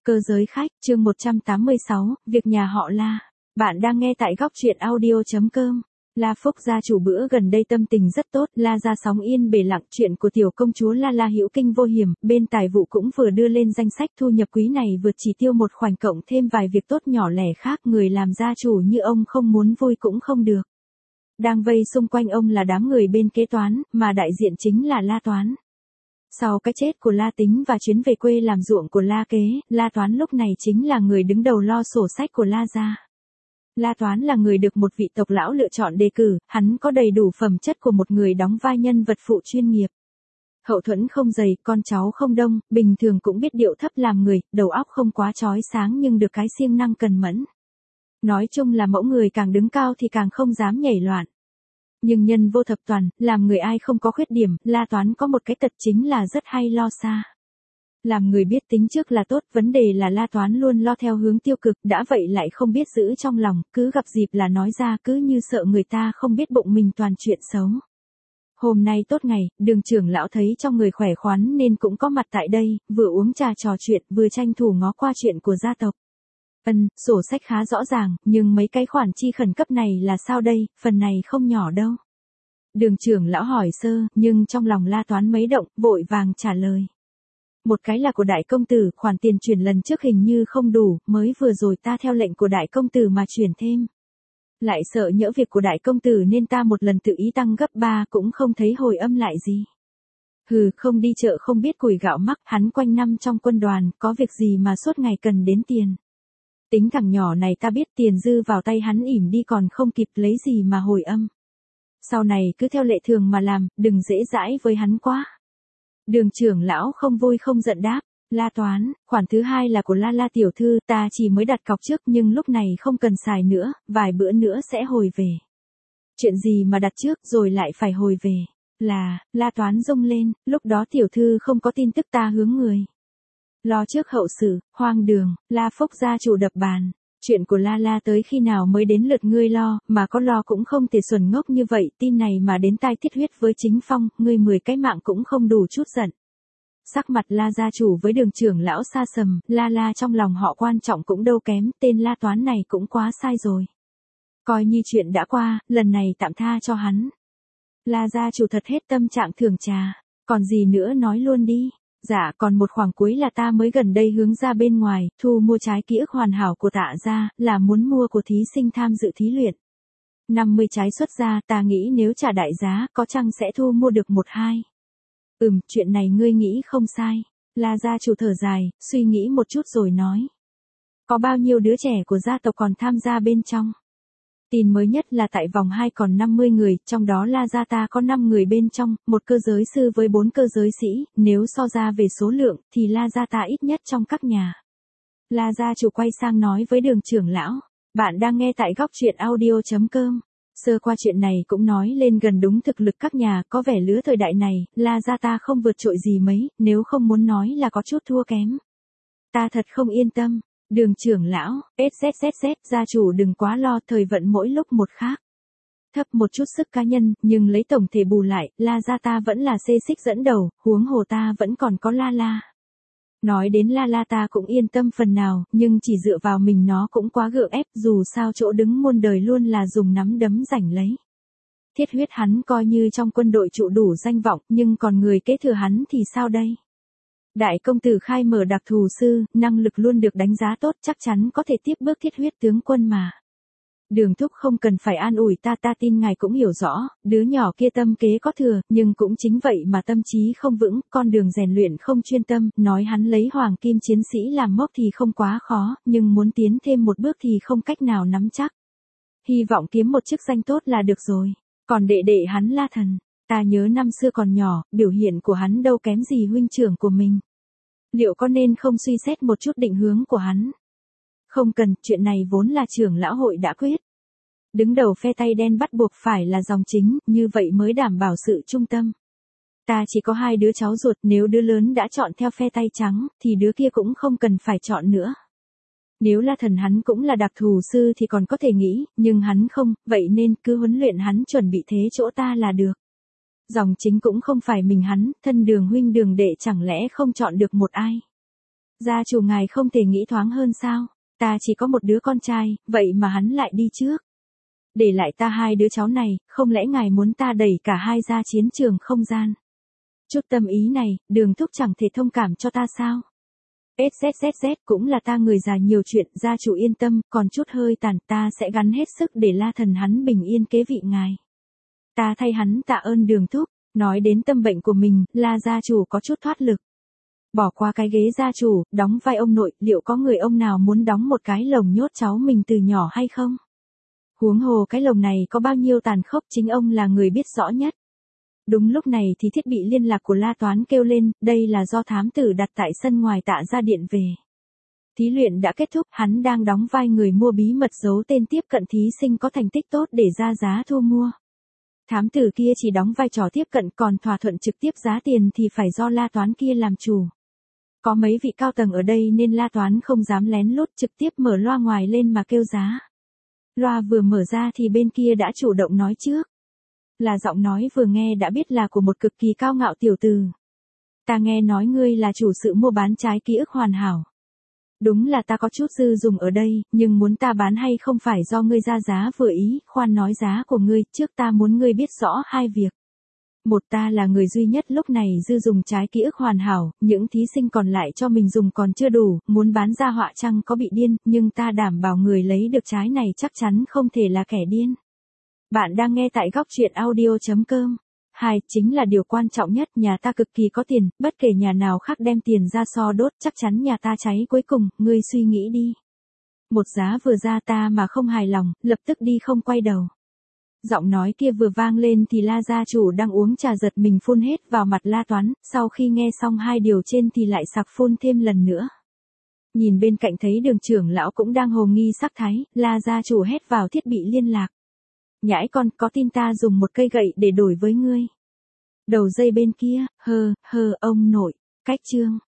Cơ giới khách, chương 186, việc nhà họ La. Bạn đang nghe tại góc truyện audio.com. La Phúc gia chủ bữa gần đây tâm tình rất tốt, La ra sóng yên bể lặng, chuyện của tiểu công chúa La hữu kinh vô hiểm, bên tài vụ cũng vừa đưa lên danh sách thu nhập quý này vượt chỉ tiêu một khoản cộng thêm vài việc tốt nhỏ lẻ khác, người làm gia chủ như ông không muốn vui cũng không được. Đang vây xung quanh ông là đám người bên kế toán, mà đại diện chính là La Toán. Sau cái chết của La Tính và chuyến về quê làm ruộng của La Kế, La Toán lúc này chính là người đứng đầu lo sổ sách của La gia. La Toán là người được một vị tộc lão lựa chọn đề cử, hắn có đầy đủ phẩm chất của một người đóng vai nhân vật phụ chuyên nghiệp. Hậu thuẫn không dày, con cháu không đông, bình thường cũng biết điệu thấp làm người, đầu óc không quá chói sáng nhưng được cái siêng năng cần mẫn. Nói chung là mẫu người càng đứng cao thì càng không dám nhảy loạn. Nhưng nhân vô thập toàn, làm người ai không có khuyết điểm, La Toán có một cái tật chính là rất hay lo xa. Làm người biết tính trước là tốt, vấn đề là La Toán luôn lo theo hướng tiêu cực, đã vậy lại không biết giữ trong lòng, cứ gặp dịp là nói ra, cứ như sợ người ta không biết bụng mình toàn chuyện xấu. Hôm nay tốt ngày, Đường trưởng lão thấy trong người khỏe khoắn nên cũng có mặt tại đây, vừa uống trà trò chuyện, vừa tranh thủ ngó qua chuyện của gia tộc. Sổ sách khá rõ ràng, nhưng mấy cái khoản chi khẩn cấp này là sao đây, phần này không nhỏ đâu. Đường trưởng lão hỏi sơ, nhưng trong lòng La Toán mấy động, vội vàng trả lời. Một cái là của đại công tử, khoản tiền chuyển lần trước hình như không đủ, mới vừa rồi ta theo lệnh của đại công tử mà chuyển thêm. Lại sợ nhỡ việc của đại công tử nên ta một lần tự ý tăng gấp 3 cũng không thấy hồi âm lại gì. Hừ, không đi chợ không biết củi gạo mắc, hắn quanh năm trong quân đoàn, có việc gì mà suốt ngày cần đến tiền. Tính thằng nhỏ này ta biết tiền dư vào tay hắn ỉm đi còn không kịp lấy gì mà hồi âm. Sau này cứ theo lệ thường mà làm, đừng dễ dãi với hắn quá. Đường trưởng lão không vui không giận đáp. La Toán, khoản thứ hai là của La tiểu thư, ta chỉ mới đặt cọc trước nhưng lúc này không cần xài nữa, vài bữa nữa sẽ hồi về. Chuyện gì mà đặt trước rồi lại phải hồi về? La Toán rung lên, lúc đó tiểu thư không có tin tức ta hướng người. Lo trước hậu sự, hoang đường, La Phúc gia chủ đập bàn. Chuyện của La tới khi nào mới đến lượt ngươi lo, mà có lo cũng không thể xuẩn ngốc như vậy, tin này mà đến tai Thiết Huyết với Chính Phong, ngươi 10 cái mạng cũng không đủ chút giận. Sắc mặt La gia chủ với Đường trưởng lão xa sầm, La trong lòng họ quan trọng cũng đâu kém, tên La Toán này cũng quá sai rồi. Coi như chuyện đã qua, lần này tạm tha cho hắn. La gia chủ thật hết tâm trạng thưởng trà, còn gì nữa nói luôn đi. Dạ, còn một khoảng cuối là ta mới gần đây hướng ra bên ngoài, thu mua trái ký ức hoàn hảo của Tạ gia, là muốn mua của thí sinh tham dự thí luyện. 50 trái xuất ra, ta nghĩ nếu trả đại giá, có chăng sẽ thu mua được 1-2. Chuyện này ngươi nghĩ không sai. La gia chủ thở dài, suy nghĩ một chút rồi nói. Có bao nhiêu đứa trẻ của gia tộc còn tham gia bên trong? Tin mới nhất là tại vòng 2 còn 50 người, trong đó La gia ta có 5 người bên trong, một cơ giới sư với 4 cơ giới sĩ, nếu so ra về số lượng, thì La gia ta ít nhất trong các nhà. La gia chủ quay sang nói với Đường trưởng lão, bạn đang nghe tại góc truyện audio.com. Sơ qua chuyện này cũng nói lên gần đúng thực lực các nhà, có vẻ lứa thời đại này, La gia ta không vượt trội gì mấy, nếu không muốn nói là có chút thua kém. Ta thật không yên tâm. Đường trưởng lão, gia chủ đừng quá lo, thời vận mỗi lúc một khác. Thấp một chút sức cá nhân, nhưng lấy tổng thể bù lại, La gia ta vẫn là xê xích dẫn đầu, huống hồ ta vẫn còn có La. Nói đến La ta cũng yên tâm phần nào, nhưng chỉ dựa vào mình nó cũng quá gượng ép, dù sao chỗ đứng muôn đời luôn là dùng nắm đấm giành lấy. Thiết Huyết hắn coi như trong quân đội trụ đủ danh vọng, nhưng còn người kế thừa hắn thì sao đây? Đại công tử khai mở đặc thù sư, năng lực luôn được đánh giá tốt, chắc chắn có thể tiếp bước Thiết Huyết tướng quân mà. Đường thúc không cần phải an ủi ta tin ngài cũng hiểu rõ, đứa nhỏ kia tâm kế có thừa, nhưng cũng chính vậy mà tâm trí không vững, con đường rèn luyện không chuyên tâm, nói hắn lấy hoàng kim chiến sĩ làm mốc thì không quá khó, nhưng muốn tiến thêm một bước thì không cách nào nắm chắc. Hy vọng kiếm một chức danh tốt là được rồi. Còn đệ hắn La Thần, ta nhớ năm xưa còn nhỏ, biểu hiện của hắn đâu kém gì huynh trưởng của mình. Liệu có nên không suy xét một chút định hướng của hắn? Không cần, chuyện này vốn là trưởng lão hội đã quyết. Đứng đầu phe tay đen bắt buộc phải là dòng chính, như vậy mới đảm bảo sự trung tâm. Ta chỉ có 2 đứa cháu ruột, nếu đứa lớn đã chọn theo phe tay trắng, thì đứa kia cũng không cần phải chọn nữa. Nếu La Thần hắn cũng là đặc thù sư thì còn có thể nghĩ, nhưng hắn không, vậy nên cứ huấn luyện hắn chuẩn bị thế chỗ ta là được. Dòng chính cũng không phải mình hắn, thân Đường huynh Đường đệ chẳng lẽ không chọn được một ai. Gia chủ ngài không thể nghĩ thoáng hơn sao? Ta chỉ có một đứa con trai, vậy mà hắn lại đi trước. Để lại ta hai đứa cháu này, không lẽ ngài muốn ta đẩy cả hai ra chiến trường không gian? Chút tâm ý này, Đường Thúc chẳng thể thông cảm cho ta sao? SZZZ cũng là ta người già nhiều chuyện, gia chủ yên tâm, còn chút hơi tàn ta sẽ gắn hết sức để La Thần hắn bình yên kế vị ngài. Ta thay hắn tạ ơn Đường Thúc. Nói đến tâm bệnh của mình, La gia chủ có chút thoát lực. Bỏ qua cái ghế gia chủ, đóng vai ông nội, liệu có người ông nào muốn đóng một cái lồng nhốt cháu mình từ nhỏ hay không? Huống hồ cái lồng này có bao nhiêu tàn khốc chính ông là người biết rõ nhất. Đúng lúc này thì thiết bị liên lạc của La Toán kêu lên, đây là do thám tử đặt tại sân ngoài Tạ Gia Điện về. Thí luyện đã kết thúc, hắn đang đóng vai người mua bí mật giấu tên tiếp cận thí sinh có thành tích tốt để ra giá thu mua. Thám tử kia chỉ đóng vai trò tiếp cận, còn thỏa thuận trực tiếp giá tiền thì phải do La Toán kia làm chủ. Có mấy vị cao tầng ở đây nên La Toán không dám lén lút trực tiếp mở loa ngoài lên mà kêu giá. Loa vừa mở ra thì bên kia đã chủ động nói trước. Là giọng nói vừa nghe đã biết là của một cực kỳ cao ngạo tiểu tử. Ta nghe nói ngươi là chủ sự mua bán trái ký ức hoàn hảo. Đúng là ta có chút dư dùng ở đây, nhưng muốn ta bán hay không phải do ngươi ra giá vừa ý, khoan nói giá của ngươi, trước ta muốn ngươi biết rõ hai việc. Một, ta là người duy nhất lúc này dư dùng trái ký ức hoàn hảo, những thí sinh còn lại cho mình dùng còn chưa đủ, muốn bán ra họa chăng có bị điên, nhưng ta đảm bảo người lấy được trái này chắc chắn không thể là kẻ điên. Bạn đang nghe tại góc truyện audio.com. Hai, chính là điều quan trọng nhất, nhà ta cực kỳ có tiền, bất kể nhà nào khác đem tiền ra so đốt, chắc chắn nhà ta cháy cuối cùng, ngươi suy nghĩ đi. Một giá vừa ra ta mà không hài lòng, lập tức đi không quay đầu. Giọng nói kia vừa vang lên thì La gia chủ đang uống trà giật mình phun hết vào mặt La Toán, sau khi nghe xong hai điều trên thì lại sặc phun thêm lần nữa. Nhìn bên cạnh thấy Đường trưởng lão cũng đang hồ nghi sắc thái, La gia chủ hét vào thiết bị liên lạc. Nhãi con, có tin ta dùng một cây gậy để đổi với ngươi? Đầu dây bên kia, ông nội, cách chương.